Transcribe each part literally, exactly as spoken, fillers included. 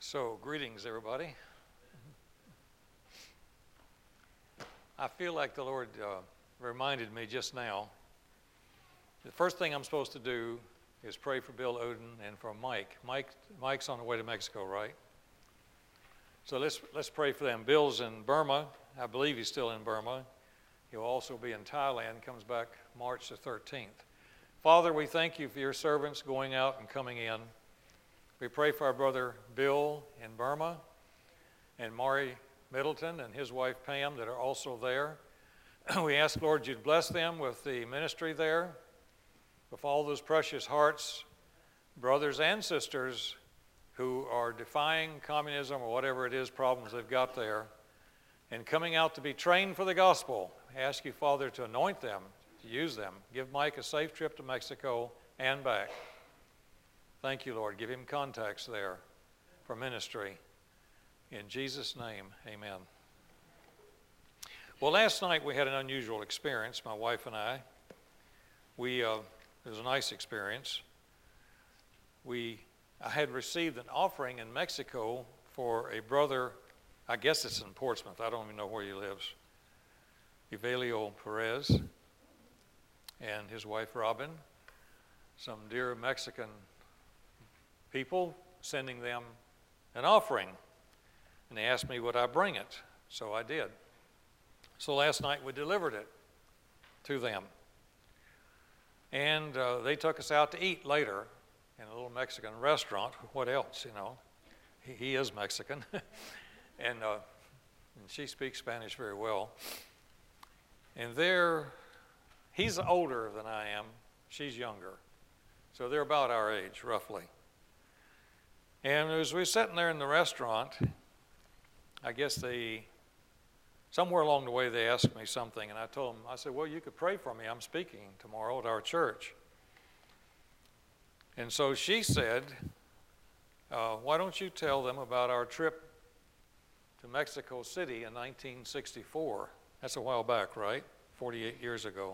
So, greetings, everybody. I feel like the Lord uh, reminded me just now. The first thing I'm supposed to do is pray for Bill Oden and for Mike. Mike, Mike's on the way to Mexico, right? So let's let's pray for them. Bill's in Burma. I believe he's still in Burma. He'll also be in Thailand. Comes back March the thirteenth. Father, we thank you for your servants going out and coming in. We pray for our brother Bill in Burma and Maury Middleton and his wife Pam that are also there. We ask, Lord, you'd bless them with the ministry there, with all those precious hearts, brothers and sisters who are defying communism or whatever it is, problems they've got there, and coming out to be trained for the gospel. I ask you, Father, to anoint them, to use them. Give Mike a safe trip to Mexico and back. Thank you, Lord. Give him contacts there for ministry. In Jesus' name, amen. Well, last night we had an unusual experience, my wife and I. We, uh, it was a nice experience. We, I had received an offering in Mexico for a brother, I guess it's in Portsmouth, I don't even know where he lives, Evelio Perez and his wife Robin, some dear Mexican people sending them an offering. And they asked me would I bring it, so I did. So last night we delivered it to them. And uh, they took us out to eat later in a little Mexican restaurant. What else, you know? He, he is Mexican. and, uh, and she speaks Spanish very well. And they're, he's older than I am. She's younger. So they're about our age, roughly. And as we were sitting there in the restaurant, I guess they, somewhere along the way they asked me something, and I told them, I said, well, you could pray for me. I'm speaking tomorrow at our church. And so she said, uh, why don't you tell them about our trip to Mexico City in nineteen sixty-four? That's a while back, right? forty-eight years ago.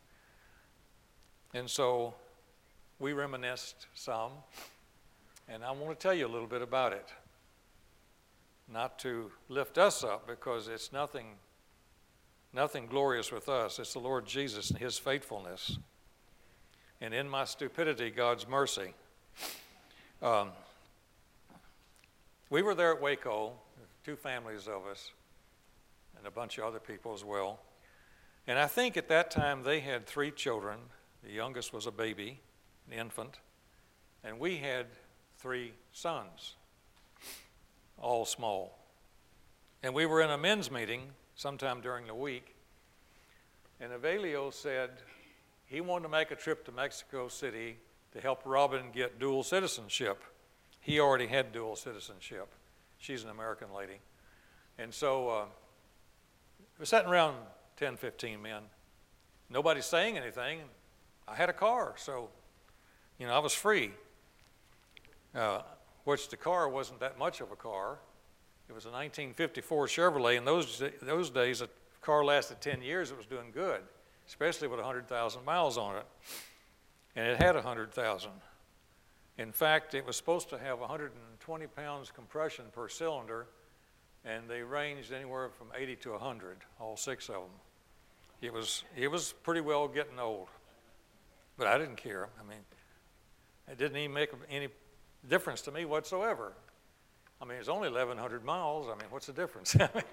And so we reminisced some. And I want to tell you a little bit about it. Not to lift us up, because it's nothing, nothing glorious with us. It's the Lord Jesus and his faithfulness. And in my stupidity, God's mercy. Um, we were there at Waco, two families of us, and a bunch of other people as well. And I think at that time they had three children. The youngest was a baby, an infant. And we had three sons, all small. And we were in a men's meeting sometime during the week, and Evelio said he wanted to make a trip to Mexico City to help Robin get dual citizenship. He already had dual citizenship. She's an American lady. And so uh, we're sitting around ten, fifteen men. Nobody's saying anything. I had a car, so, you know, I was free. Uh, which the car wasn't that much of a car. It was a nineteen fifty-four Chevrolet. In those, those days, a car lasted ten years. It was doing good, especially with one hundred thousand miles on it. And it had one hundred thousand. In fact, it was supposed to have one hundred twenty pounds compression per cylinder, and they ranged anywhere from eighty to one hundred, all six of them. It was, it was pretty well getting old. But I didn't care. I mean, it didn't even make any difference to me whatsoever. I mean, it's only eleven hundred miles. I mean, what's the difference?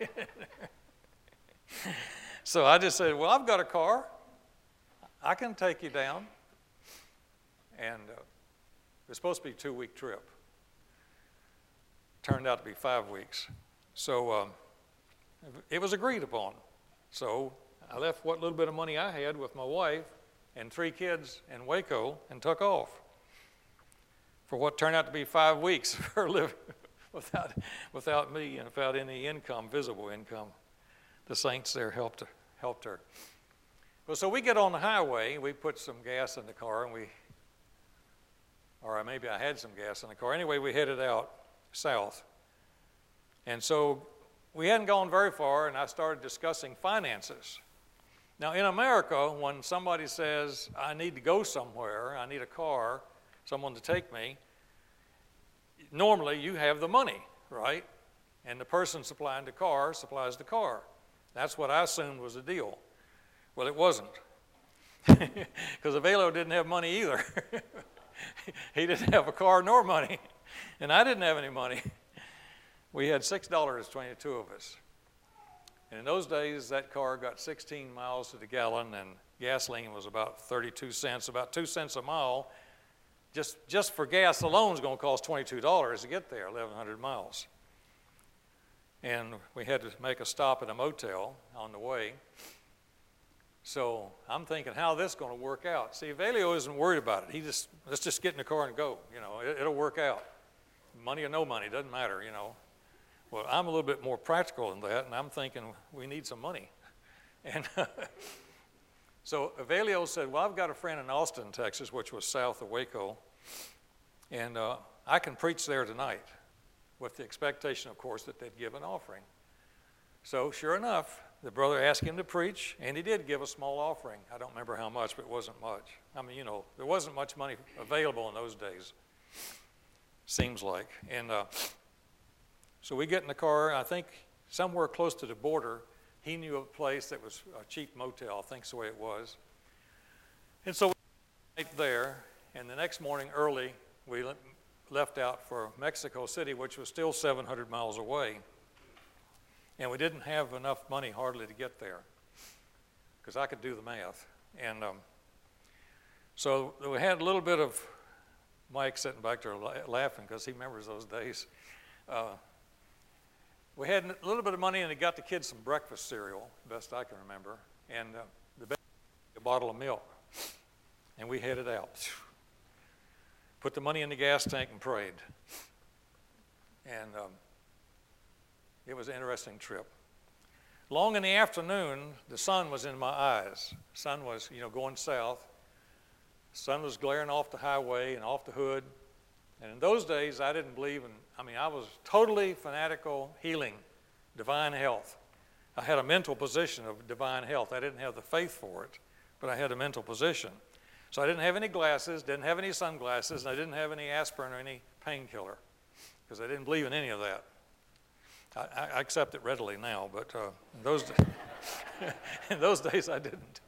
So I just said, well, I've got a car. I can take you down. And uh, it was supposed to be a two-week trip. Turned out to be five weeks. So um, it was agreed upon. So I left what little bit of money I had with my wife and three kids in Waco and took off for what turned out to be five weeks for living without, without me and without any income, visible income. The saints there helped, helped her. Well, so we get on the highway. We put some gas in the car, and we, or maybe I had some gas in the car. Anyway, we headed out south. And so we hadn't gone very far, and I started discussing finances. Now, in America, when somebody says, I need to go somewhere, I need a car, someone to take me, normally you have the money, right? And the person supplying the car supplies the car. That's what I assumed was the deal. Well, it wasn't. Because Avelio didn't have money either. He didn't have a car nor money. And I didn't have any money. We had six dollars between the two of us. And in those days, that car got sixteen miles to the gallon, and gasoline was about thirty-two cents, about two cents a mile. Just, just for gas alone is going to cost twenty-two dollars to get there, eleven hundred miles. And we had to make a stop at a motel on the way. So I'm thinking, how this going to work out? See, Avelio isn't worried about it. He just, let's just get in the car and go. You know, it, it'll work out. Money or no money, doesn't matter, you know. Well, I'm a little bit more practical than that, and I'm thinking we need some money. And so Avelio said, well, I've got a friend in Austin, Texas, which was south of Waco, and uh, I can preach there tonight, with the expectation, of course, that they'd give an offering. So sure enough, the brother asked him to preach, and he did give a small offering. I don't remember how much, but it wasn't much. I mean, you know, there wasn't much money available in those days, seems like. And uh, so we get in the car, I think somewhere close to the border, he knew a place that was a cheap motel, I think's the way it was. And so we went there, and the next morning early, we left out for Mexico City, which was still seven hundred miles away. And we didn't have enough money hardly to get there, because I could do the math. And um, so we had a little bit of Mike sitting back there la laughing because he remembers those days. Uh, we had a little bit of money, and it got the kids some breakfast cereal, best I can remember, and uh, the baby a bottle of milk. And we headed out. Put the money in the gas tank and prayed. And um, it was an interesting trip. Long in the afternoon, the sun was in my eyes. The sun was, you know, going south. The sun was glaring off the highway and off the hood. And in those days, I didn't believe in, I mean, I was totally fanatical healing, divine health. I had a mental position of divine health. I didn't have the faith for it, but I had a mental position. So I didn't have any glasses, didn't have any sunglasses, and I didn't have any aspirin or any painkiller, because I didn't believe in any of that. I, I accept it readily now, but uh, in, those in those days I didn't.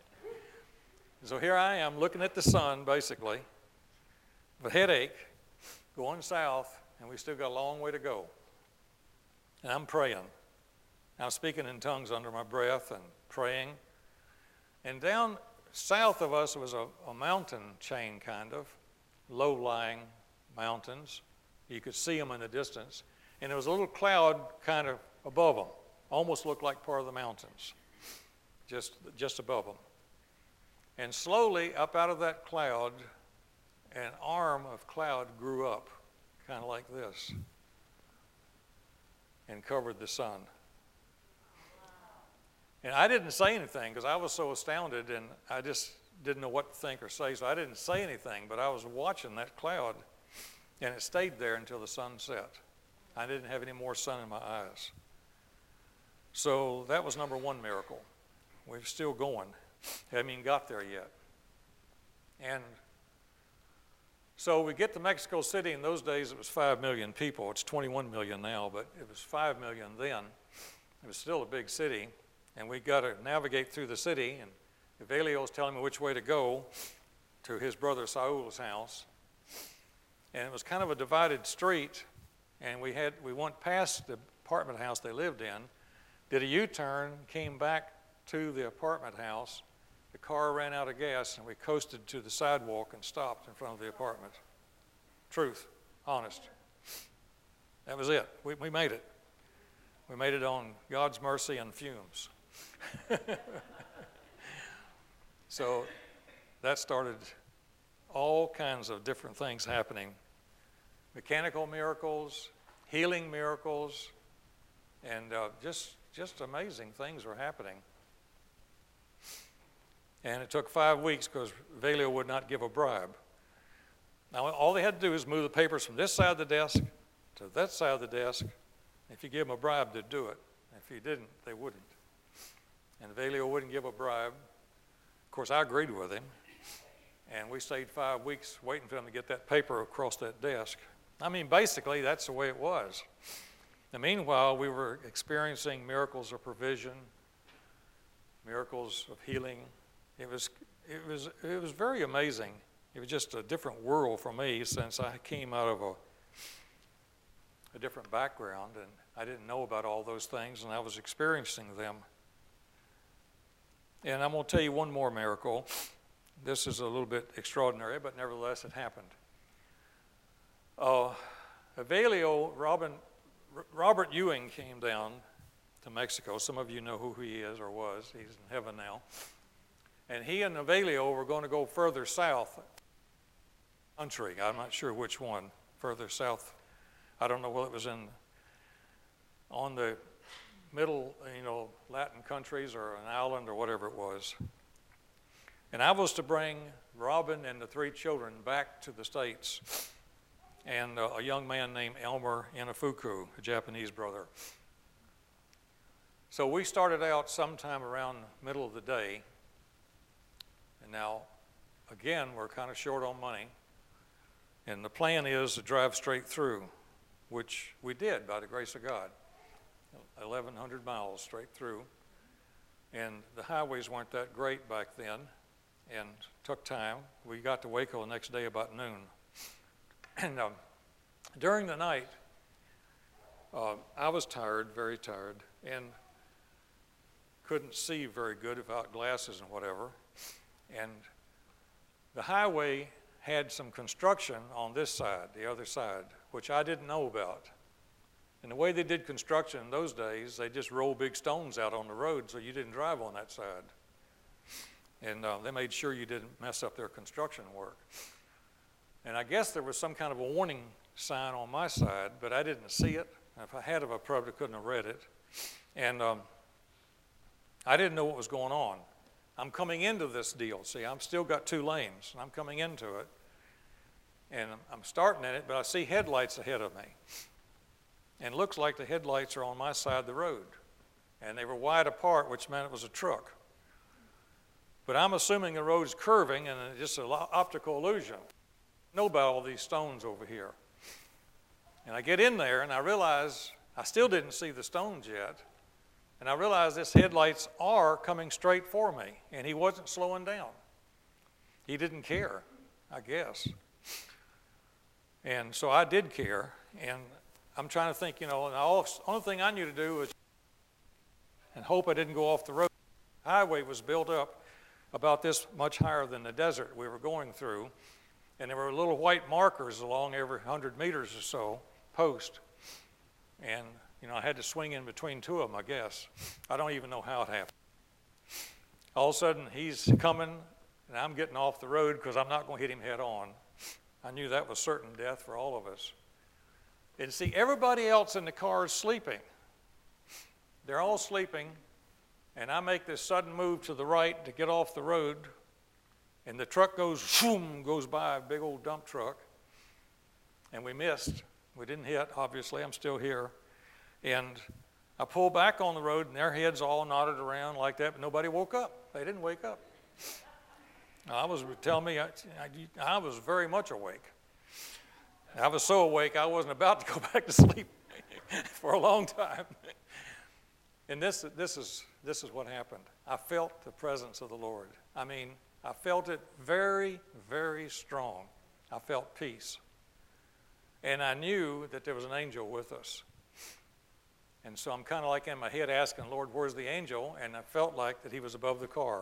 So here I am looking at the sun, basically, with a headache, going south, and we still got a long way to go. And I'm praying. I'm speaking in tongues under my breath and praying. And down south of us was a, a mountain chain, kind of, low-lying mountains. You could see them in the distance. And there was a little cloud kind of above them, almost looked like part of the mountains, just, just above them. And slowly, up out of that cloud, an arm of cloud grew up, kind of like this, and covered the sun. And I didn't say anything because I was so astounded, and I just didn't know what to think or say, so I didn't say anything, but I was watching that cloud, and it stayed there until the sun set. I didn't have any more sun in my eyes. So that was number one miracle. We're still going. Haven't even got there yet. And so we get to Mexico City. In those days, it was five million people. It's twenty-one million now, but it was five million then. It was still a big city. And we got to navigate through the city. And Avelio's telling me which way to go to his brother Saul's house. And it was kind of a divided street. And we had we went past the apartment house they lived in, did a U-turn, came back to the apartment house. The car ran out of gas, and we coasted to the sidewalk and stopped in front of the apartment. Truth, honest. That was it. We, we made it. We made it on God's mercy and fumes. So that started all kinds of different things happening. Mechanical miracles, healing miracles, and uh, just, just amazing things were happening. And it took five weeks because Avelio would not give a bribe. Now, all they had to do was move the papers from this side of the desk to that side of the desk. If you give them a bribe, they'd do it. If you didn't, they wouldn't. And Avelio wouldn't give a bribe. Of course, I agreed with him. And we stayed five weeks waiting for them to get that paper across that desk. I mean, basically, that's the way it was. And meanwhile, we were experiencing miracles of provision, miracles of healing. It was, it was, it was very amazing. It was just a different world for me since I came out of a, a different background, and I didn't know about all those things, and I was experiencing them. And I'm going to tell you one more miracle. This is a little bit extraordinary, but nevertheless it happened. Uh, Evangelio Robin, Robert Ewing came down to Mexico. Some of you know who he is or was. He's in heaven now. And he and Evangelio were going to go further south country. I'm not sure which one. Further south. I don't know whether it was in on the middle, you know, Latin countries or an island or whatever it was. And I was to bring Robin and the three children back to the States, and uh, a young man named Elmer Inafuku, a Japanese brother. So we started out sometime around the middle of the day, and now, again, we're kind of short on money, and the plan is to drive straight through, which we did by the grace of God. eleven hundred miles straight through, and the highways weren't that great back then, and took time. We got to Waco the next day about noon. And um, during the night, uh, I was tired, very tired, and couldn't see very good without glasses and whatever. And the highway had some construction on this side, the other side, which I didn't know about. And the way they did construction in those days, they just rolled big stones out on the road so you didn't drive on that side. And uh, they made sure you didn't mess up their construction work. And I guess there was some kind of a warning sign on my side, but I didn't see it. If I had, I probably couldn't have read it. And um, I didn't know what was going on. I'm coming into this deal. See, I've still got two lanes, and I'm coming into it. And I'm starting in it, but I see headlights ahead of me. And it looks like the headlights are on my side of the road. And they were wide apart, which meant it was a truck. But I'm assuming the road's curving, and it's just an optical illusion. I know about all these stones over here. And I get in there, and I realize I still didn't see the stones yet. And I realize this headlights are coming straight for me, and he wasn't slowing down. He didn't care, I guess. And so I did care, and I'm trying to think, you know, and the only thing I knew to do was and hope I didn't go off the road. The highway was built up about this much higher than the desert we were going through, and there were little white markers along every hundred meters or so, post. And, you know, I had to swing in between two of them, I guess. I don't even know how it happened. All of a sudden, he's coming, and I'm getting off the road because I'm not going to hit him head on. I knew that was certain death for all of us. And see, everybody else in the car is sleeping. They're all sleeping, and I make this sudden move to the right to get off the road, and the truck goes, shoom, goes by, a big old dump truck, and we missed. We didn't hit, obviously. I'm still here. And I pull back on the road, and their heads all nodded around like that, but nobody woke up. They didn't wake up. I was telling me I, I, I was very much awake. I was so awake I wasn't about to go back to sleep for a long time. And this, this, is, this is what happened. I felt the presence of the Lord. I mean, I felt it very, very strong. I felt peace. And I knew that there was an angel with us. And so I'm kind of like in my head asking, Lord, where's the angel? And I felt like that he was above the car.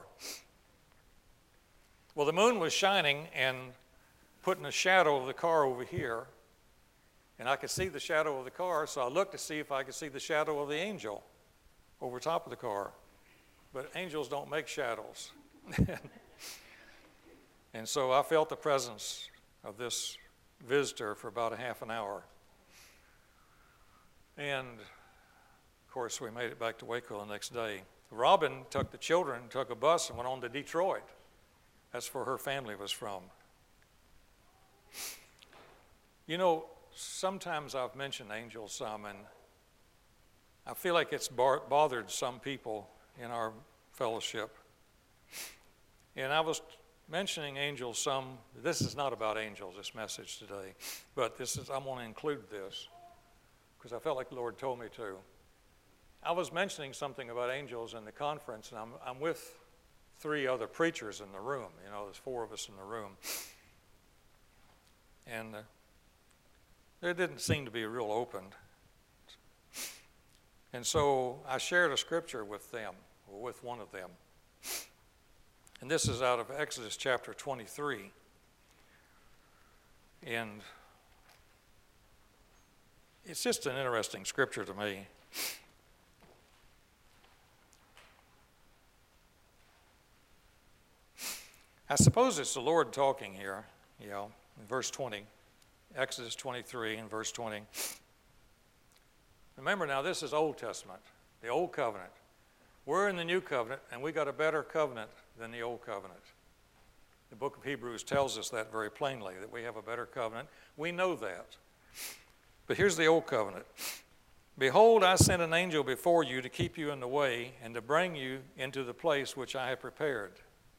Well, the moon was shining and putting a shadow of the car over here. And I could see the shadow of the car, so I looked to see if I could see the shadow of the angel over top of the car. But angels don't make shadows. And so I felt the presence of this visitor for about a half an hour. And, of course, we made it back to Waco the next day. Robin took the children, took a bus, and went on to Detroit. That's where her family was from. You know, sometimes I've mentioned angels some, and I feel like it's bar- bothered some people in our fellowship. And I was mentioning angels some. This is not about angels, this message today, but this is, I want to include this because I felt like the Lord told me to. I was mentioning something about angels in the conference, and I'm, I'm with three other preachers in the room. You know, there's four of us in the room. And uh, they didn't seem to be real open. And so I shared a scripture with them, or with one of them. And this is out of Exodus chapter twenty-three. And it's just an interesting scripture to me. I suppose it's the Lord talking here, you know, in verse twenty, Exodus twenty-three and verse twenty. Remember now, this is Old Testament, the Old Covenant. We're in the New Covenant, and we got a better covenant than the Old Covenant. The book of Hebrews tells us that very plainly, that we have a better covenant. We know that. But here's the Old Covenant. Behold, I sent an angel before you to keep you in the way and to bring you into the place which I have prepared.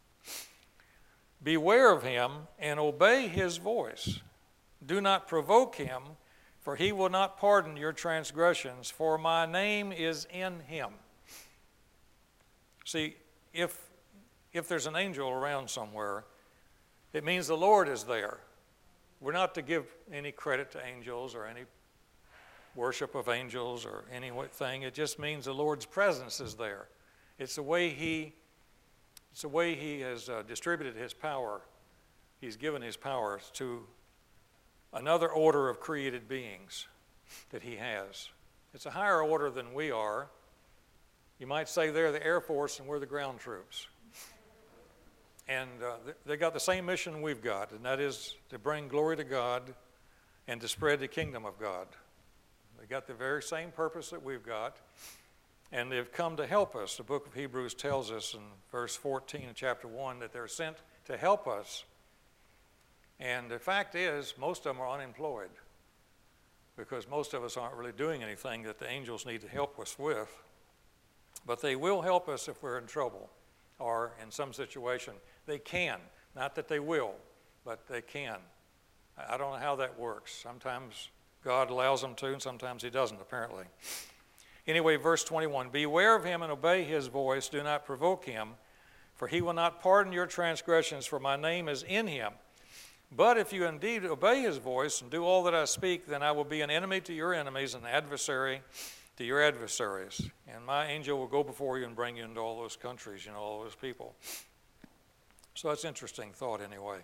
Beware of him and obey his voice. Do not provoke him, for he will not pardon your transgressions, for my name is in him. See, if, if there's an angel around somewhere, it means the Lord is there. We're not to give any credit to angels or any worship of angels or anything. It just means the Lord's presence is there. It's the way he, it's the way he has uh, distributed his power. He's given his power to another order of created beings that he has. It's a higher order than we are. You might say they're the Air Force and we're the ground troops. And uh, they got the same mission we've got, and that is to bring glory to God and to spread the kingdom of God. They got the very same purpose that we've got, and they've come to help us. The book of Hebrews tells us in verse fourteen of chapter one that they're sent to help us. And the fact is, most of them are unemployed because most of us aren't really doing anything that the angels need to help us with. But they will help us if we're in trouble or in some situation. They can. Not that they will, but they can. I don't know how that works. Sometimes God allows them to, and sometimes he doesn't, apparently. Anyway, verse twenty-one, beware of him and obey his voice. Do not provoke him, for he will not pardon your transgressions, for my name is in him. But if you indeed obey his voice and do all that I speak, then I will be an enemy to your enemies and an adversary to your adversaries. And my angel will go before you and bring you into all those countries, you know, all those people. So that's an interesting thought anyway.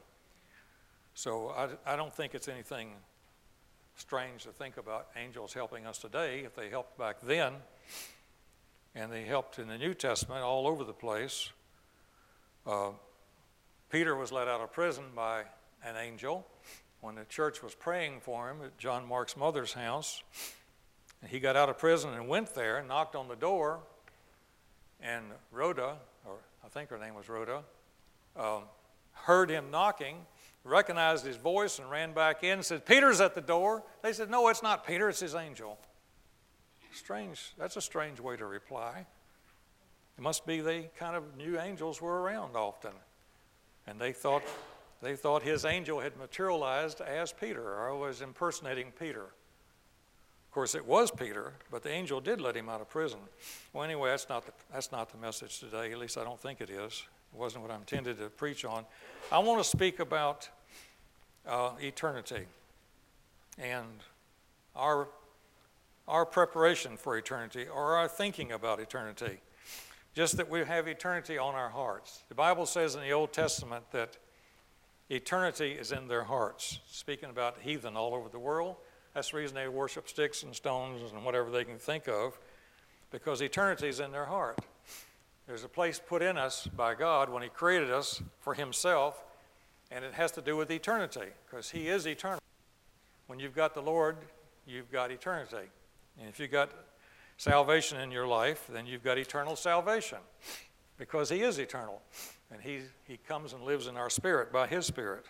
So I, I don't think it's anything strange to think about angels helping us today. If they helped back then, and they helped in the New Testament all over the place. Uh, Peter was let out of prison by an angel when the church was praying for him at John Mark's mother's house. And he got out of prison and went there and knocked on the door, and Rhoda, or I think her name was Rhoda, um, heard him knocking, recognized his voice, and ran back in and said, Peter's at the door. They said, no, it's not Peter, it's his angel. Strange, that's a strange way to reply. It must be they kind of knew angels were around often, and they thought, they thought his angel had materialized as Peter, or was impersonating Peter. Of course, it was Peter, but the angel did let him out of prison. Well, anyway, that's not the, that's not the message today. At least I don't think it is. It wasn't what I intended to preach on. I want to speak about uh, eternity and our, our preparation for eternity, or our thinking about eternity. Just that we have eternity on our hearts. The Bible says in the Old Testament that eternity is in their hearts. Speaking about heathen all over the world, that's the reason they worship sticks and stones and whatever they can think of, because eternity is in their heart. There's a place put in us by God when he created us for himself, and it has to do with eternity, because he is eternal. When you've got the Lord, you've got eternity. And if you've got salvation in your life, then you've got eternal salvation, because he is eternal, and he, he comes and lives in our spirit by his Spirit.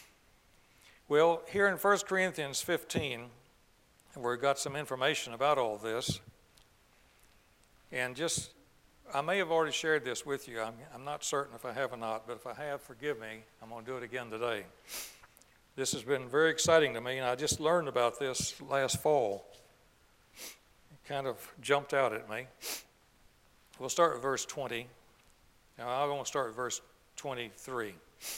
Well, here in First Corinthians fifteen, we've got some information about all this. And just I may have already shared this with you. I'm, I'm not certain if I have or not, but if I have, forgive me. I'm going to do it again today. This has been very exciting to me, and I just learned about this last fall. It kind of jumped out at me. We'll start with verse twenty. Now, I want to start with verse twenty-three.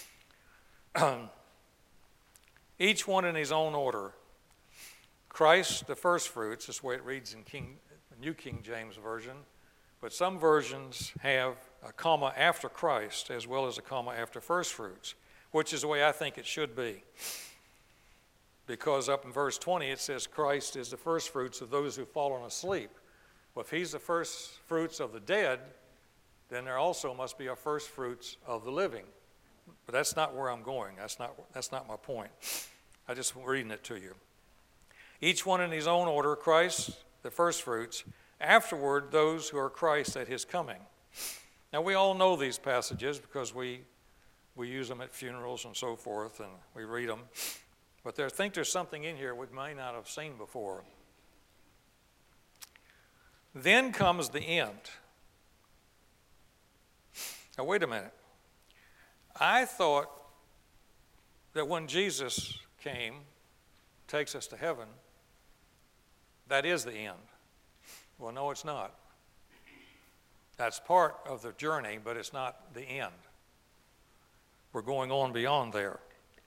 Each one in his own order. Christ, the first fruits, is the way it reads in King, New King James Version. But some versions have a comma after Christ as well as a comma after first fruits, which is the way I think it should be. Because up in verse twenty it says Christ is the first fruits of those who've fallen asleep. Well, if he's the first fruits of the dead, then there also must be a first fruits of the living. But that's not where I'm going. That's not, that's not my point. I just reading it to you. Each one in his own order, Christ, the first fruits, afterward those who are Christ at his coming. Now we all know these passages because we we use them at funerals and so forth, and we read them. But there, I think there's something in here we may not have seen before. Then comes the end. Now wait a minute. I thought that when Jesus came, takes us to heaven, that is the end. Well, no, it's not. That's part of the journey, but it's not the end. We're going on beyond there.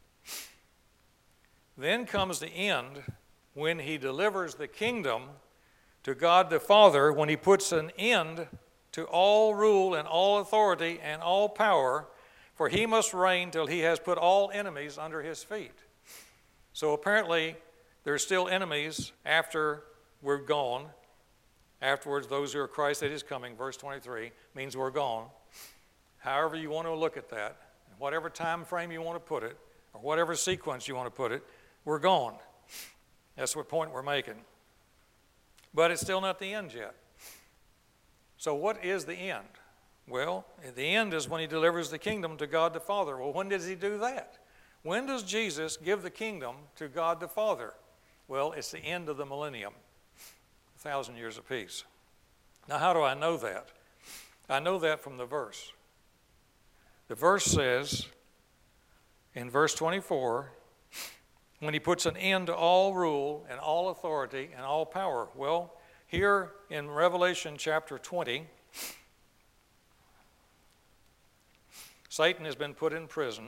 Then comes the end when he delivers the kingdom to God the Father, when he puts an end to all rule and all authority and all power, for he must reign till he has put all enemies under his feet. So apparently there's still enemies after we're gone. Afterwards, those who are Christ at his coming, verse twenty-three, means we're gone. However you want to look at that, whatever time frame you want to put it, or whatever sequence you want to put it, we're gone. That's what point we're making. But it's still not the end yet. So what is the end? Well, the end is when he delivers the kingdom to God the Father. Well, when does he do that? When does Jesus give the kingdom to God the Father? Well, it's the end of the millennium. A thousand years of peace. Now, how do I know that? I know that from the verse. The verse says, in verse twenty-four, when he puts an end to all rule and all authority and all power. Well, here in Revelation chapter twenty, Satan has been put in prison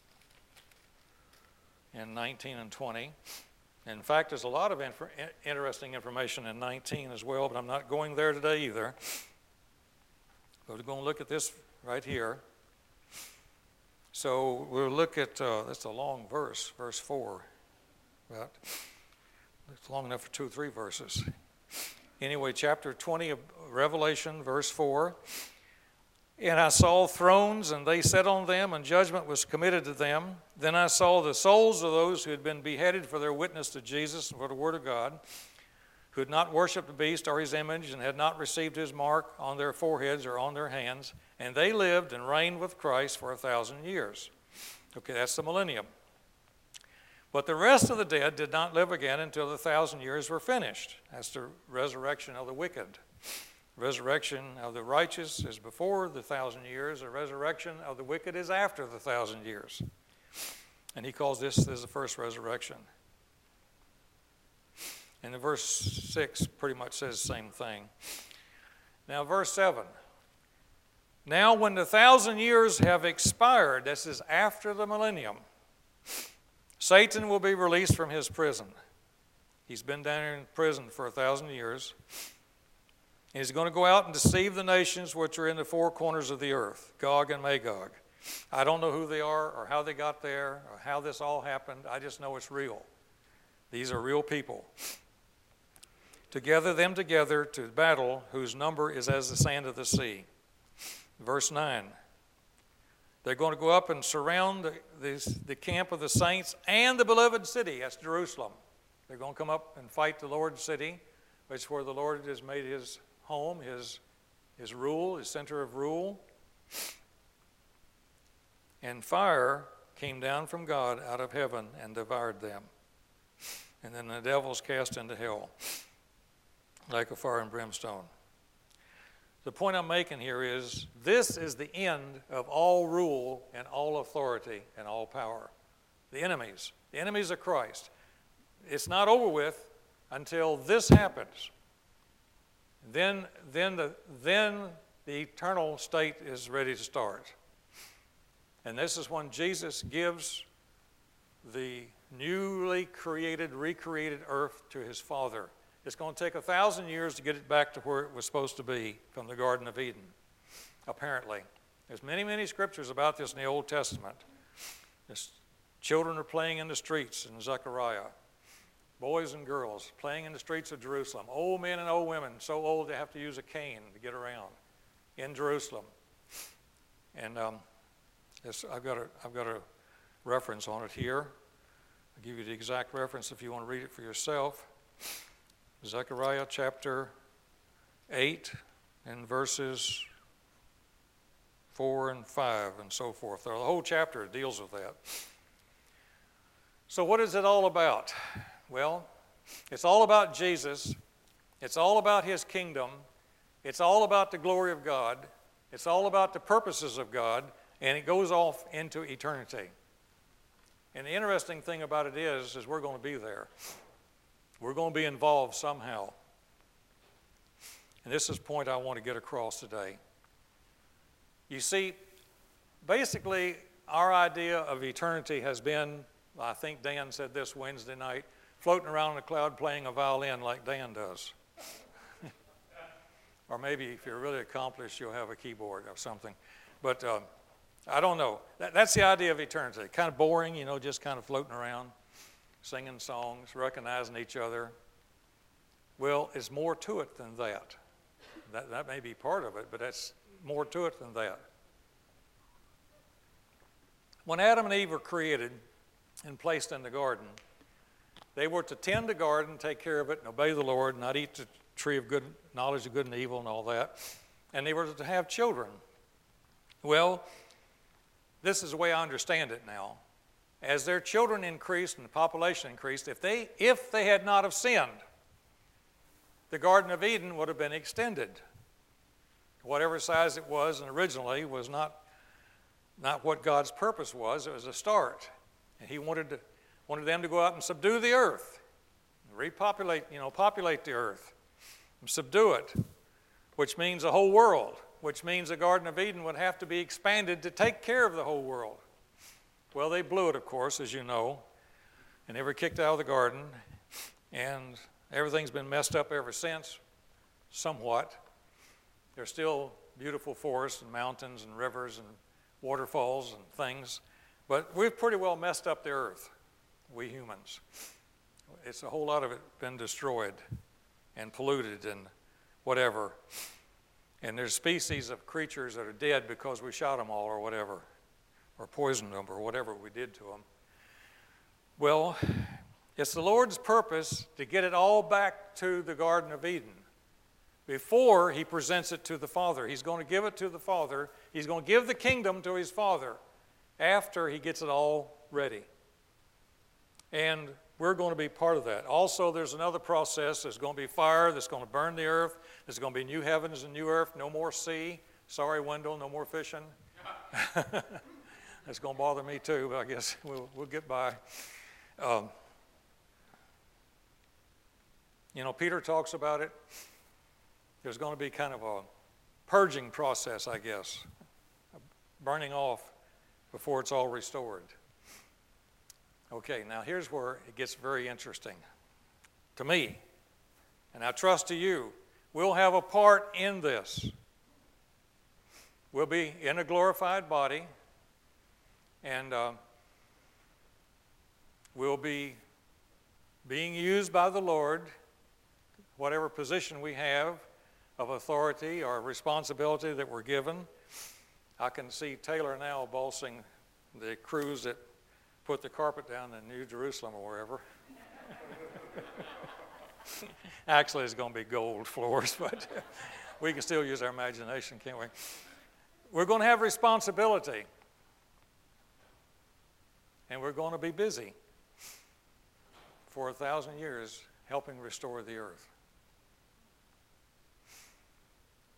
in nineteen and twenty. In fact, there's a lot of inf- interesting information in nineteen as well, but I'm not going there today either. But we're going to look at this right here. So we'll look at, uh, that's a long verse, verse four. But it's long enough for two or three verses. Anyway, chapter twenty of Revelation, verse four. And I saw thrones, and they sat on them, and judgment was committed to them. Then I saw the souls of those who had been beheaded for their witness to Jesus and for the word of God, who had not worshipped the beast or his image, and had not received his mark on their foreheads or on their hands. And they lived and reigned with Christ for a thousand years. Okay, that's the millennium. But the rest of the dead did not live again until the thousand years were finished. That's the resurrection of the wicked. Resurrection of the righteous is before the thousand years. The resurrection of the wicked is after the thousand years. And he calls this as the first resurrection. And the verse six pretty much says the same thing. Now verse seven. Now when the thousand years have expired, this is after the millennium, Satan will be released from his prison. He's been down here in prison for a thousand years. And he's going to go out and deceive the nations which are in the four corners of the earth, Gog and Magog. I don't know who they are or how they got there or how this all happened. I just know it's real. These are real people. To gather them together to battle, whose number is as the sand of the sea. Verse nine. They're going to go up and surround the, the, the camp of the saints and the beloved city. That's Jerusalem. They're going to come up and fight the Lord's city, which is where the Lord has made his home, his, his rule, his center of rule. And fire came down from God out of heaven and devoured them. And then the devils cast into hell like a fire and brimstone. The point I'm making here is this is the end of all rule and all authority and all power. The enemies, the enemies of Christ. It's not over with until this happens. Then, then, the, then the eternal state is ready to start. And this is when Jesus gives the newly created, recreated earth to his Father. It's going to take a thousand years to get it back to where it was supposed to be from the Garden of Eden, apparently. There's many, many scriptures about this in the Old Testament. This, children are playing in the streets in Zechariah. Boys and girls playing in the streets of Jerusalem. Old men and old women, so old they have to use a cane to get around in Jerusalem. And um, this, I've got a, I've got a reference on it here. I'll give you the exact reference if you want to read it for yourself. Zechariah chapter eight and verses four and five and so forth. The whole chapter deals with that. So what is it all about? Well, it's all about Jesus. It's all about his kingdom. It's all about the glory of God. It's all about the purposes of God, and it goes off into eternity. And the interesting thing about it is, is we're going to be there. We're going to be involved somehow. And this is the point I want to get across today. You see, basically, our idea of eternity has been, I think Dan said this Wednesday night, floating around in a cloud playing a violin like Dan does. Or maybe if you're really accomplished, you'll have a keyboard or something. But uh, I don't know. That, that's the idea of eternity. Kind of boring, you know, just kind of floating around, singing songs, recognizing each other. Well, it's more to it than that. That, that may be part of it, but that's more to it than that. When Adam and Eve were created and placed in the garden, they were to tend the garden, take care of it, and obey the Lord, not eat the tree of good knowledge of good and evil and all that. And they were to have children. Well, this is the way I understand it now. As their children increased and the population increased, if they, if they had not have sinned, the Garden of Eden would have been extended. Whatever size it was and originally was not, not what God's purpose was. It was a start. And he wanted to wanted them to go out and subdue the earth, repopulate, you know, populate the earth, and subdue it, which means the whole world, which means the Garden of Eden would have to be expanded to take care of the whole world. Well, they blew it, of course, as you know, and they were kicked out of the garden, and everything's been messed up ever since, somewhat. There's still beautiful forests and mountains and rivers and waterfalls and things, but we've pretty well messed up the earth. We humans. It's a whole lot of it been destroyed and polluted and whatever. And there's species of creatures that are dead because we shot them all or whatever, or poisoned them or whatever we did to them. Well, it's the Lord's purpose to get it all back to the Garden of Eden before he presents it to the Father. He's going to give it to the Father. He's going to give the kingdom to his Father after he gets it all ready. And we're going to be part of that. Also, there's another process. There's going to be fire that's going to burn the earth. There's going to be new heavens and new earth, no more sea. Sorry, Wendell, no more fishing. That's going to bother me too, but I guess we'll, we'll get by. Um, you know, Peter talks about it. There's going to be kind of a purging process, I guess, burning off before it's all restored. Okay, now here's where it gets very interesting to me, and I trust to you. We'll have a part in this. We'll be in a glorified body, and uh, we'll be being used by the Lord, whatever position we have of authority or responsibility that we're given. I can see Taylor now bossing the crews that put the carpet down in New Jerusalem or wherever. Actually, it's going to be gold floors, but we can still use our imagination, can't we? We're going to have responsibility, and we're going to be busy for a thousand years helping restore the earth.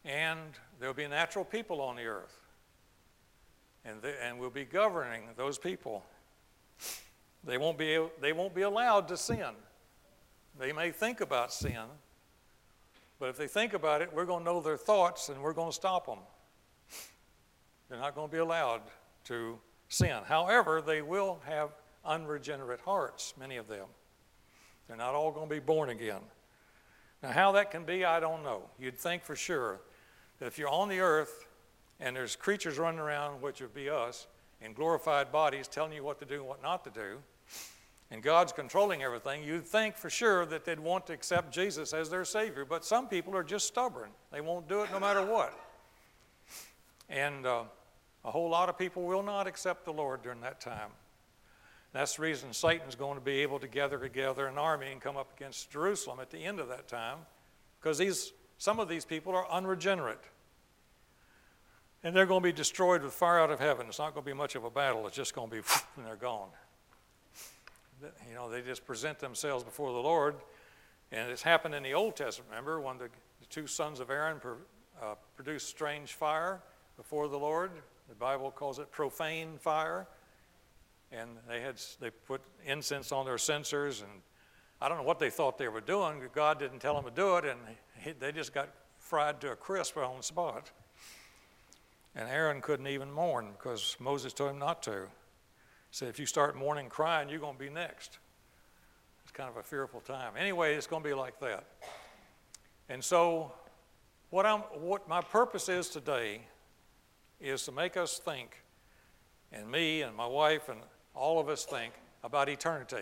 and there'll be natural people on the earth. And, they, and we'll be governing those people. They won't be, they won't be allowed to sin. They may think about sin, but if they think about it, we're going to know their thoughts and we're going to stop them. They're not going to be allowed to sin. However, they will have unregenerate hearts, many of them. They're not all going to be born again. Now, how that can be, I don't know. You'd think for sure that if you're on the earth and there's creatures running around, which would be us, in glorified bodies telling you what to do and what not to do, and God's controlling everything, you'd think for sure that they'd want to accept Jesus as their Savior. But some people are just stubborn. They won't do it no matter what. And uh, a whole lot of people will not accept the Lord during that time. That's the reason Satan's going to be able to gather together an army and come up against Jerusalem at the end of that time, because these, some of these people are unregenerate. And they're going to be destroyed with fire out of heaven. It's not going to be much of a battle. It's just going to be and they're gone. You know, they just present themselves before the Lord. And it's happened in the Old Testament. Remember when the, the two sons of Aaron pro, uh, produced strange fire before the Lord? The Bible calls it profane fire. And they had they put incense on their censers, and I don't know what they thought they were doing. God didn't tell them to do it, and he, they just got fried to a crisp on the spot. And Aaron couldn't even mourn because Moses told him not to. He said, if you start mourning, crying, you're going to be next. It's kind of a fearful time. Anyway, it's going to be like that. And so what I'm what my purpose is today is to make us think, and me and my wife and all of us think about eternity.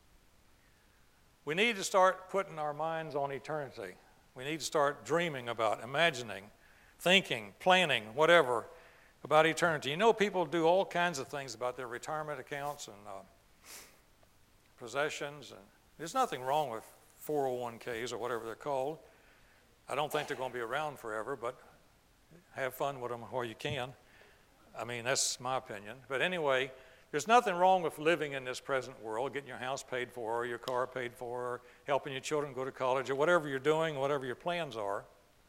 We need to start putting our minds on eternity. We need to start dreaming about, imagining, thinking, planning, whatever, about eternity. You know, people do all kinds of things about their retirement accounts and uh, possessions. And there's nothing wrong with four oh one k's or whatever they're called. I don't think they're going to be around forever, but have fun with them while you can. I mean, that's my opinion. But anyway, there's nothing wrong with living in this present world, getting your house paid for, or your car paid for, or helping your children go to college, or whatever you're doing, whatever your plans are.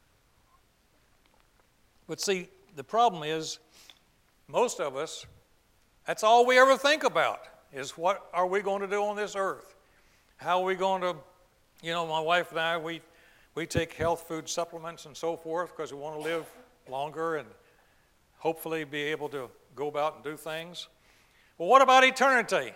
But see, the problem is, most of us, that's all we ever think about, is what are we going to do on this earth? How are we going to, you know, my wife and I, we, we take health food supplements and so forth because we want to live longer and hopefully be able to go about and do things. Well, what about eternity?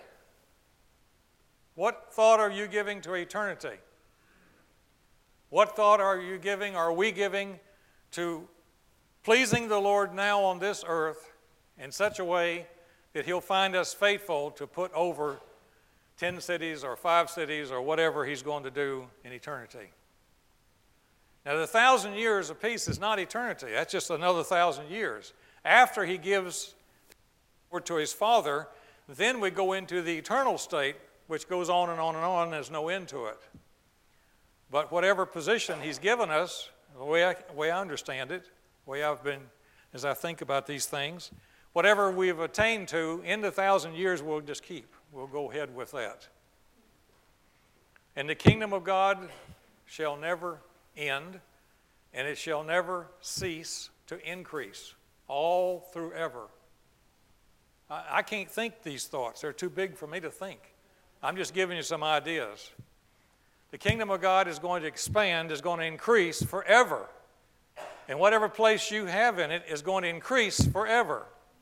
What thought are you giving to eternity? What thought are you giving, are we giving to pleasing the Lord now on this earth in such a way that He'll find us faithful to put over ten cities or five cities or whatever He's going to do in eternity? Now, the thousand years of peace is not eternity. That's just another thousand years. After He gives word to His Father, then we go into the eternal state, which goes on and on and on. There's no end to it. But whatever position He's given us, the way I, the way I understand it, the way I've been, as I think about these things, whatever we've attained to in the thousand years, we'll just keep. We'll go ahead with that. And the kingdom of God shall never end, and it shall never cease to increase, all through ever. I, I can't think these thoughts. They're too big for me to think. I'm just giving you some ideas. The kingdom of God is going to expand, is going to increase forever. And whatever place you have in it is going to increase forever.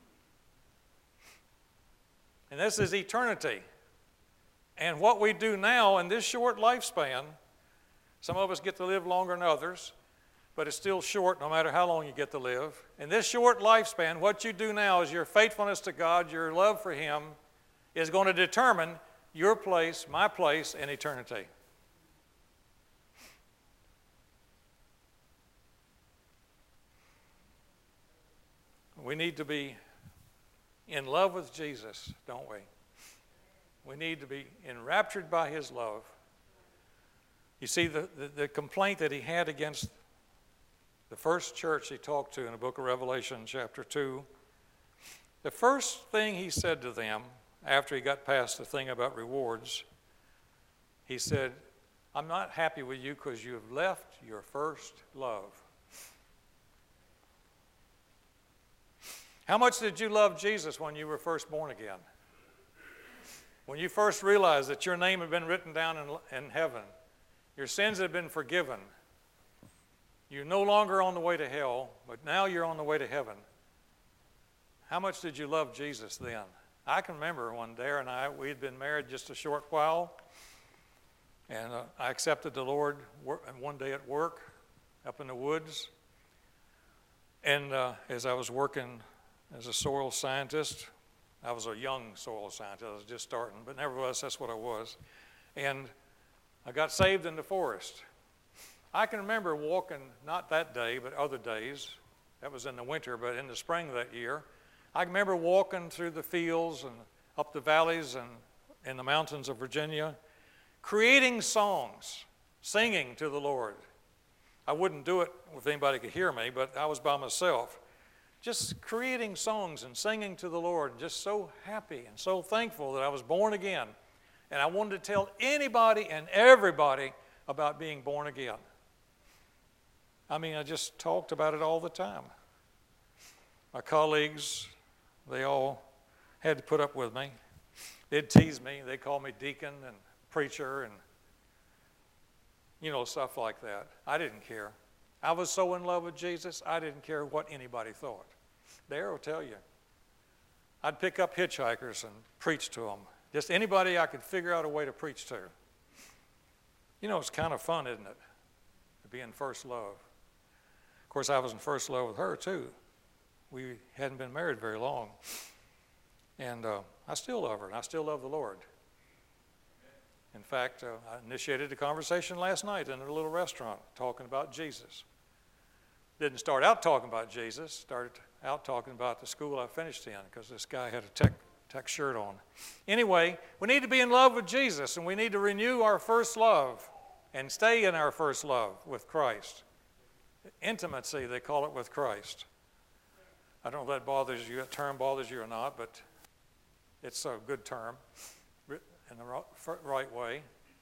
And this is eternity. And what we do now in this short lifespan, some of us get to live longer than others, but it's still short no matter how long you get to live. In this short lifespan, what you do now is your faithfulness to God, your love for Him, is going to determine your place, my place in eternity. We need to be in love with Jesus, don't we? We need to be enraptured by His love. You see, the, the, the complaint that He had against the first church He talked to in the book of Revelation, chapter two, the first thing He said to them after He got past the thing about rewards, He said, I'm not happy with you because you have left your first love. How much did you love Jesus when you were first born again? When you first realized that your name had been written down in, in heaven, your sins had been forgiven, you're no longer on the way to hell, but now you're on the way to heaven. How much did you love Jesus then? I can remember when Dare and I, we had been married just a short while, and uh, I accepted the Lord one day at work up in the woods. And uh, as I was working as a soil scientist, I was a young soil scientist, I was just starting, but nevertheless, that's what I was. And I got saved in the forest. I can remember walking, not that day, but other days. That was in the winter, but in the spring that year. I remember walking through the fields and up the valleys and in the mountains of Virginia, creating songs, singing to the Lord. I wouldn't do it if anybody could hear me, but I was by myself. Just creating songs and singing to the Lord, and just so happy and so thankful that I was born again. And I wanted to tell anybody and everybody about being born again. I mean, I just talked about it all the time. My colleagues, they all had to put up with me. They'd tease me. They called me deacon and preacher and, you know, stuff like that. I didn't care. I was so in love with Jesus, I didn't care what anybody thought. Dare will tell you. I'd pick up hitchhikers and preach to them. Just anybody I could figure out a way to preach to. You know, it's kind of fun, isn't it, to be in first love. Of course, I was in first love with her, too. We hadn't been married very long. And uh, I still love her, and I still love the Lord. In fact, uh, I initiated a conversation last night in a little restaurant talking about Jesus. Didn't start out talking about Jesus, started out talking about the school I finished in because this guy had a tech, tech shirt on. Anyway, we need to be in love with Jesus, and we need to renew our first love and stay in our first love with Christ. Intimacy, they call it, with Christ. I don't know if that bothers you, that term bothers you or not, but it's a good term in the right way.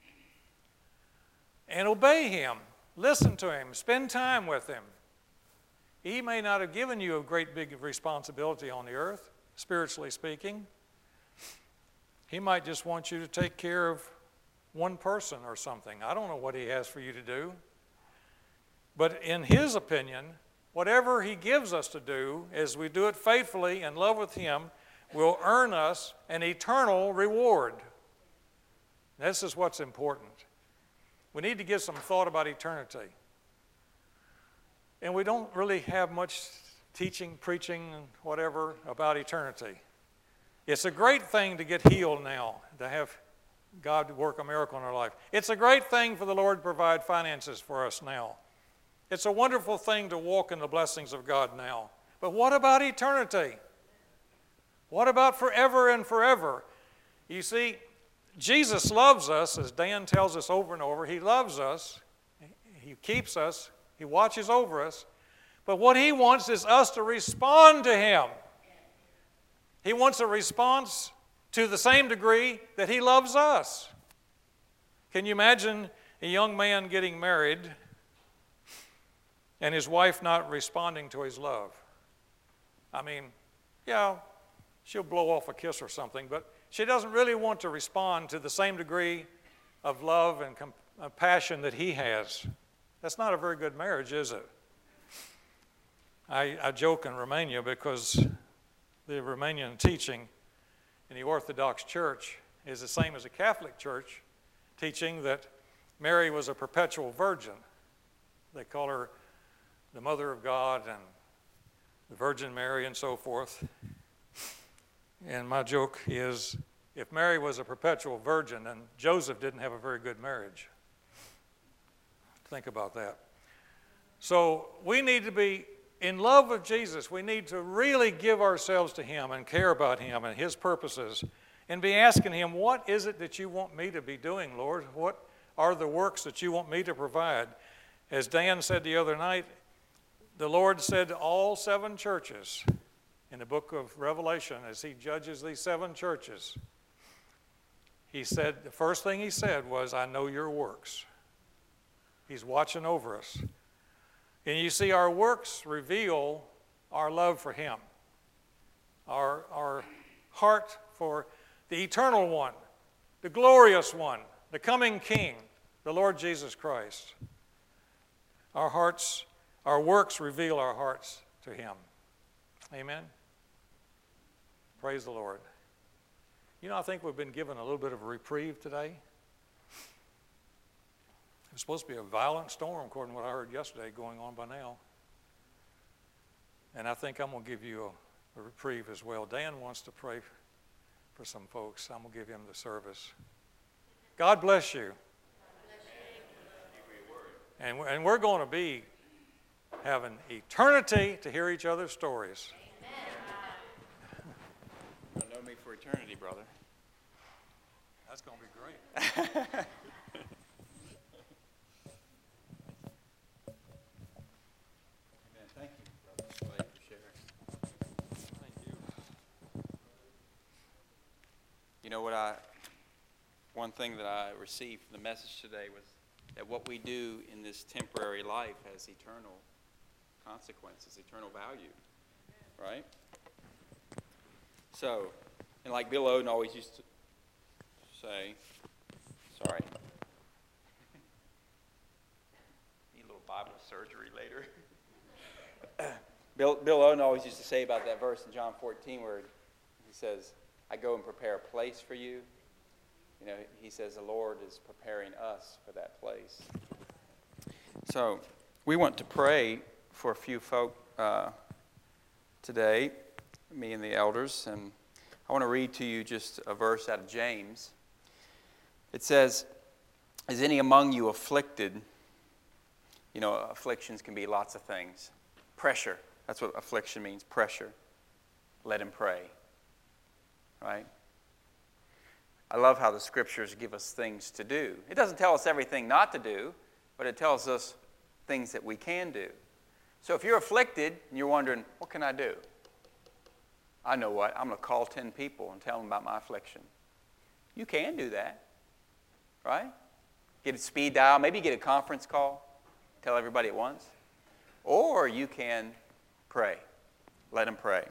And obey him. Listen to him. Spend time with him. He may not have given you a great big responsibility on the earth, spiritually speaking. He might just want you to take care of one person or something. I don't know what he has for you to do. But in his opinion, whatever he gives us to do, as we do it faithfully and love with him, will earn us an eternal reward. This is what's important. We need to give some thought about eternity. And we don't really have much teaching, preaching, and whatever about eternity. It's a great thing to get healed now, to have God work a miracle in our life. It's a great thing for the Lord to provide finances for us now. It's a wonderful thing to walk in the blessings of God now. But what about eternity? What about forever and forever? You see, Jesus loves us, as Dan tells us over and over. He loves us. He keeps us. He watches over us. But what he wants is us to respond to him. He wants a response to the same degree that he loves us. Can you imagine a young man getting married and his wife not responding to his love? I mean, yeah, she'll blow off a kiss or something, but she doesn't really want to respond to the same degree of love and compassion that he has. That's not a very good marriage, is it? I, I joke in Romania because the Romanian teaching in the Orthodox Church is the same as the Catholic Church teaching that Mary was a perpetual virgin. They call her the Mother of God and the Virgin Mary and so forth. And my joke is, if Mary was a perpetual virgin, then Joseph didn't have a very good marriage. Think about that. So we need to be in love with Jesus. We need to really give ourselves to him and care about him and his purposes and be asking him, what is it that you want me to be doing, Lord? What are the works that you want me to provide? As Dan said the other night, the Lord said to all seven churches in the book of Revelation, as he judges these seven churches, he said, the first thing he said was, I know your works. He's watching over us. And you see, our works reveal our love for him. our, our heart for the eternal one, the glorious one, the coming King, the Lord Jesus Christ. Our hearts, our works reveal our hearts to him. Amen? Praise the Lord. You know, I think we've been given a little bit of a reprieve today. It's supposed to be a violent storm, according to what I heard yesterday, going on by now. And I think I'm going to give you a, a reprieve as well. Dan wants to pray for some folks. I'm going to give him the service. God bless you. And, and we're going to be having eternity to hear each other's stories. You'll know me for eternity, brother. That's going to be great. Thank you, Brother Slade, for sharing. Thank you. You know what I, one thing that I received from the message today was that what we do in this temporary life has eternal consequences, eternal value, right? So, and like Bill Oden always used to say, sorry, need a little Bible surgery later. Bill, Bill Oden always used to say about that verse in John fourteen where he says, I go and prepare a place for you. You know, he says the Lord is preparing us for that place. So we want to pray for a few folk uh, today, me and the elders, and I want to read to you just a verse out of James. It says, is any among you afflicted? You know, afflictions can be lots of things. Pressure, that's what affliction means, pressure. Let him pray, right? I love how the scriptures give us things to do. It doesn't tell us everything not to do, but it tells us things that we can do. So if you're afflicted and you're wondering, what can I do? I know what, I'm going to call ten people and tell them about my affliction. You can do that, right? Get a speed dial, maybe get a conference call, tell everybody at once. Or you can pray. Let them pray.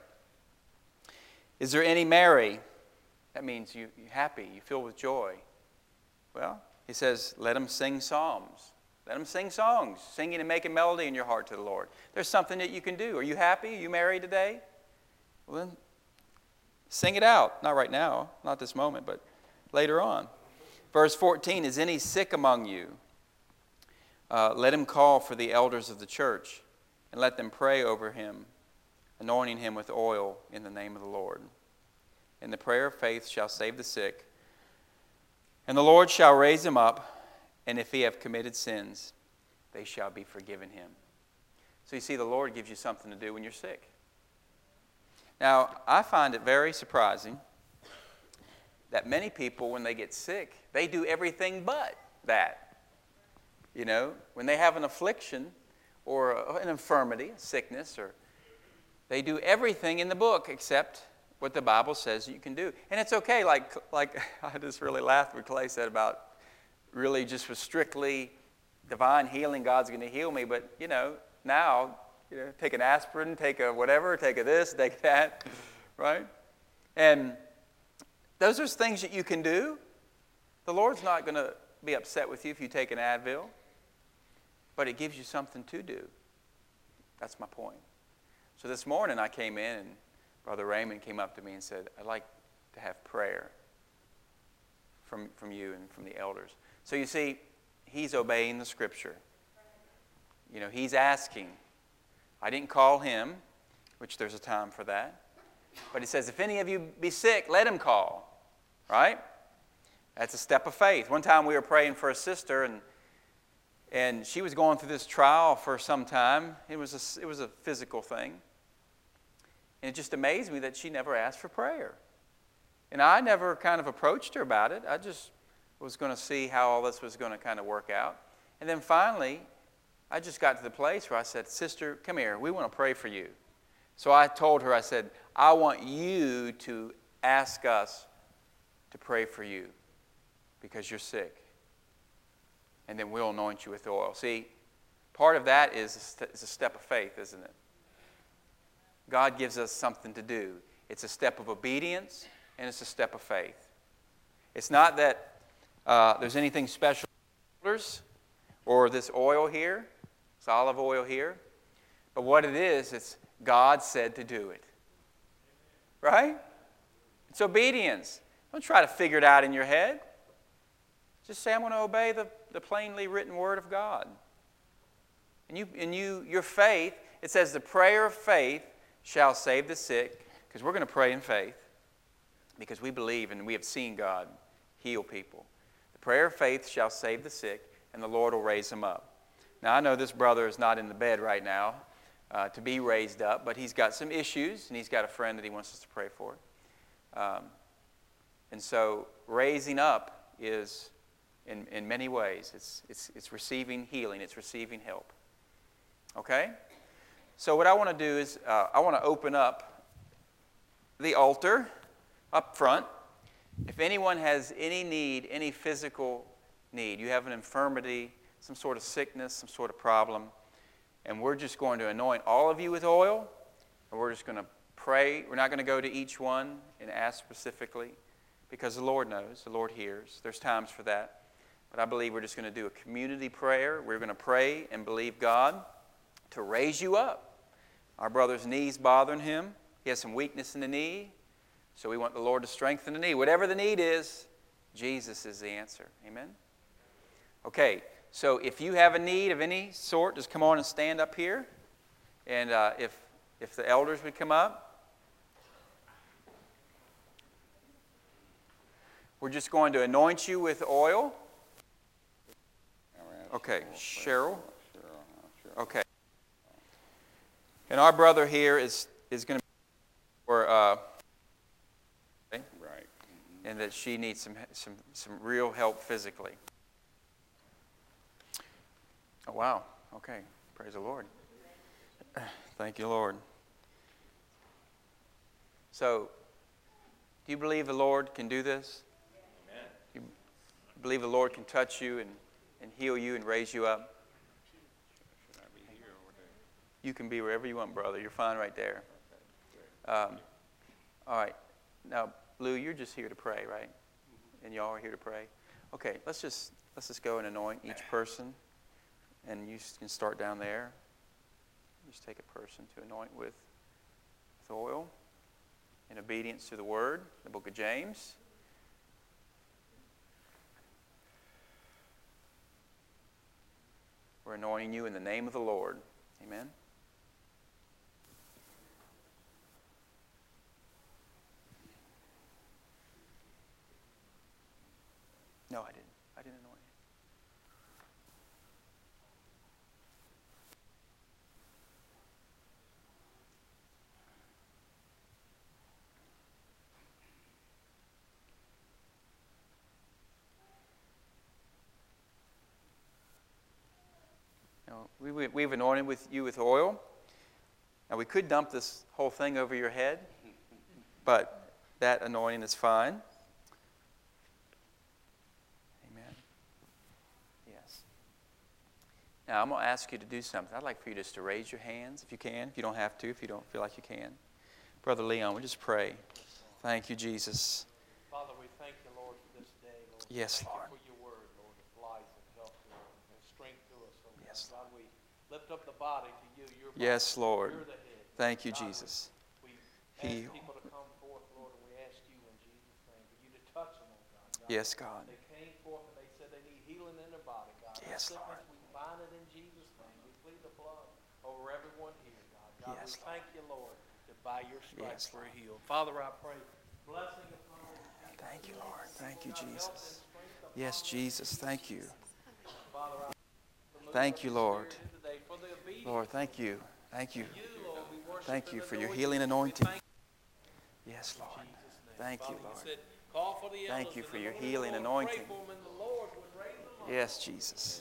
Is there any merry? That means you, you're happy, you feel with joy. Well, he says, let them sing psalms. Let them sing songs, singing and making melody in your heart to the Lord. There's something that you can do. Are you happy? Are you married today? Well, then sing it out. Not right now, not this moment, but later on. Verse fourteen, is any sick among you? Uh, let him call for the elders of the church and let them pray over him, anointing him with oil in the name of the Lord. And the prayer of faith shall save the sick, and the Lord shall raise him up, and if he have committed sins, they shall be forgiven him. So you see, the Lord gives you something to do when you're sick. Now, I find it very surprising that many people, when they get sick, they do everything but that. You know, when they have an affliction or an infirmity, a sickness, or they do everything in the book except what the Bible says you can do. And it's okay, like, like I just really laughed when Clay said about really just for strictly divine healing, God's going to heal me. But, you know, now, you know, take an aspirin, take a whatever, take a this, take that, right? And those are things that you can do. The Lord's not going to be upset with you if you take an Advil, but it gives you something to do. That's my point. So this morning I came in and Brother Raymond came up to me and said, I'd like to have prayer from, from you and from the elders. So you see, he's obeying the Scripture. You know, he's asking. I didn't call him, which there's a time for that. But he says, if any of you be sick, let him call. Right? That's a step of faith. One time we were praying for a sister, and and she was going through this trial for some time. It was a, it was a physical thing. And it just amazed me that she never asked for prayer. And I never kind of approached her about it. I just was going to see how all this was going to kind of work out. And then finally, I just got to the place where I said, sister, come here. We want to pray for you. So I told her, I said, I want you to ask us to pray for you because you're sick. And then we'll anoint you with oil. See, part of that is a, st- is a step of faith, isn't it? God gives us something to do. It's a step of obedience, and it's a step of faith. It's not that uh, there's anything special or this oil here, it's olive oil here, but what it is, it's God said to do it. Right? It's obedience. Don't try to figure it out in your head. Just say, I'm going to obey the, the plainly written word of God. And you, and you, your faith, it says the prayer of faith shall save the sick, because we're going to pray in faith, because we believe and we have seen God heal people. The prayer of faith shall save the sick, and the Lord will raise them up. Now, I know this brother is not in the bed right now uh, to be raised up, but he's got some issues, and he's got a friend that he wants us to pray for. Um, and so raising up is, in, in many ways, it's, it's, it's receiving healing. It's receiving help. Okay? So what I want to do is uh, I want to open up the altar up front. If anyone has any need, any physical need, you have an infirmity, some sort of sickness, some sort of problem, and we're just going to anoint all of you with oil, or we're just going to pray. We're not going to go to each one and ask specifically, because the Lord knows, the Lord hears. There's times for that. But I believe we're just going to do a community prayer. We're going to pray and believe God to raise you up. Our brother's knee's bothering him. He has some weakness in the knee, so we want the Lord to strengthen the knee. Whatever the need is, Jesus is the answer. Amen? Okay, so if you have a need of any sort, just come on and stand up here. And uh, if, if the elders would come up. We're just going to anoint you with oil. Okay, Cheryl. Okay. And our brother here is, is going to be for, uh, okay? Right. And that she needs some, some, some real help physically. Oh, wow. Okay. Praise the Lord. Thank you, Lord. So, do you believe the Lord can do this? Amen. Do you believe the Lord can touch you and, and heal you and raise you up? Should I be here or there? You can be wherever you want, brother. You're fine right there. Um, all right. Now, Lou, you're just here to pray, right? And y'all are here to pray. Okay. Let's just let's just go and anoint each person, and you can start down there. Just take a person to anoint with, with oil in obedience to the Word, the book of James. We're anointing you in the name of the Lord. Amen. No, I didn't. I didn't anoint you. Now, we, we, we've anointed with you with oil. Now, we could dump this whole thing over your head, but that anointing is fine. Amen. Yes. Now, I'm going to ask you to do something. I'd like for you just to raise your hands if you can, if you don't have to, if you don't feel like you can. Brother Leon, we just pray. Thank you, Jesus. Father, we thank you, Lord, for this day, Lord. Yes, thank Lord. you for your word, Lord, of life and health, Lord, and strength to us, Lord. Yes, God, we lift up the body to you. Your body. Yes, Lord. You're the head. Thank you, God, Jesus. We, we Heal. ask people to come forth, Lord, and we ask you in Jesus' name for you to touch them, oh God. God. Yes, God. They came forth and they said they need healing in their body, God. Yes, Sickness, Lord. we bind it in Jesus' name. We plead the blood over everyone here, God. God, Yes, we thank you, Lord, that by your stripes Yes, we're healed. Father, I pray blessing upon them. Thank you, Lord. Thank you, Jesus. Yes, Jesus. Thank you. Thank you, Lord. Lord, thank you. Thank you. Thank you for your healing anointing. Yes, Lord. Thank you, Lord. Thank you for your healing anointing. Yes, Jesus.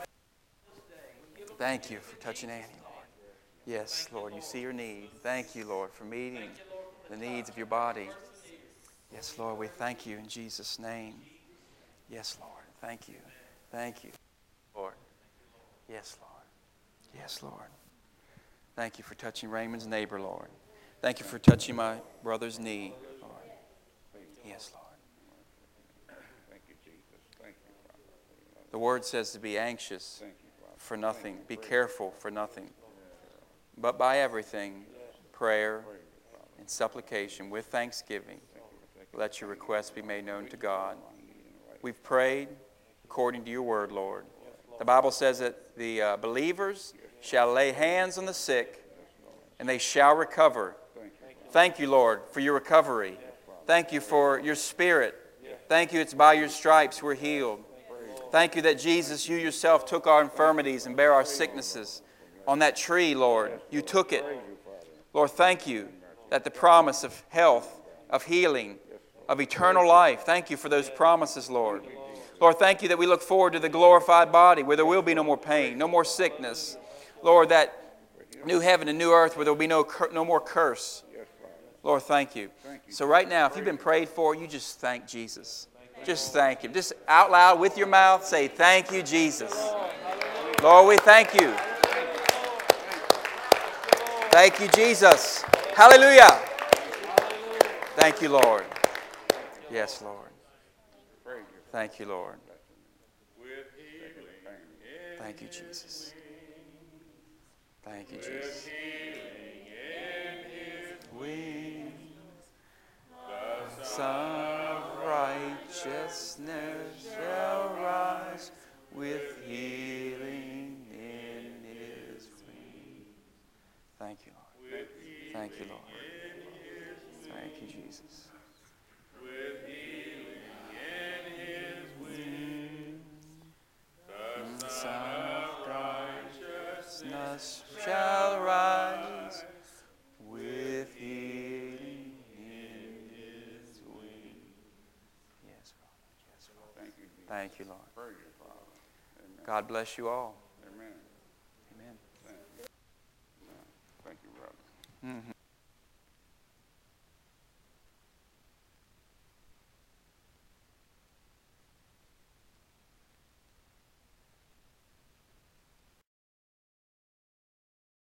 Thank you for touching Annie, Lord. Yes, Lord, you see her need. Thank you, Lord, for meeting the needs of your body. Yes, Lord, we thank you in Jesus' name. Yes, Lord. Thank you. Thank you, Lord. Yes, Lord. Yes, Lord. Thank you for touching Raymond's neighbor, Lord. Thank you for touching my brother's knee, Lord. Yes, Lord. Thank you, Jesus. Thank you, Father. The word says to be anxious Thank you, Father. for nothing. Be careful for nothing. But by everything, prayer and supplication with thanksgiving, let your requests be made known to God. We've prayed according to your word, Lord. The Bible says that the uh, believers shall lay hands on the sick and they shall recover. Thank you, Lord, for your recovery. Thank you for your spirit. Thank you, it's by your stripes we're healed. Thank you that Jesus, you yourself took our infirmities and bare our sicknesses. On that tree, Lord, you took it. Lord, thank you that the promise of health, of healing, of eternal life, thank you for those promises, Lord. Lord, thank you that we look forward to the glorified body where there will be no more pain, no more sickness. Lord, that new heaven and new earth where there will be no, cur- no more curse. Lord, thank you. So right now, if you've been prayed for, you just thank Jesus. Just thank Him. Just out loud with your mouth, say, thank you, Jesus. Lord, we thank you. Thank you, Jesus. Hallelujah. Thank you, Lord. Yes, Lord. Thank you, Lord. Thank you, Jesus. Thank you, Jesus. Wings, the Son of righteousness shall rise with healing in His wings. Thank you, Lord. Thank you, Lord. Thank you, Jesus. The Son of righteousness shall rise with healing in His wings. Yes, Father. Yes, Father. Thank you, Jesus. Thank you, Lord. Praise you, Father. Amen. God bless you all. Amen. Amen. Thank you. Thank you, brother. Mm-hmm.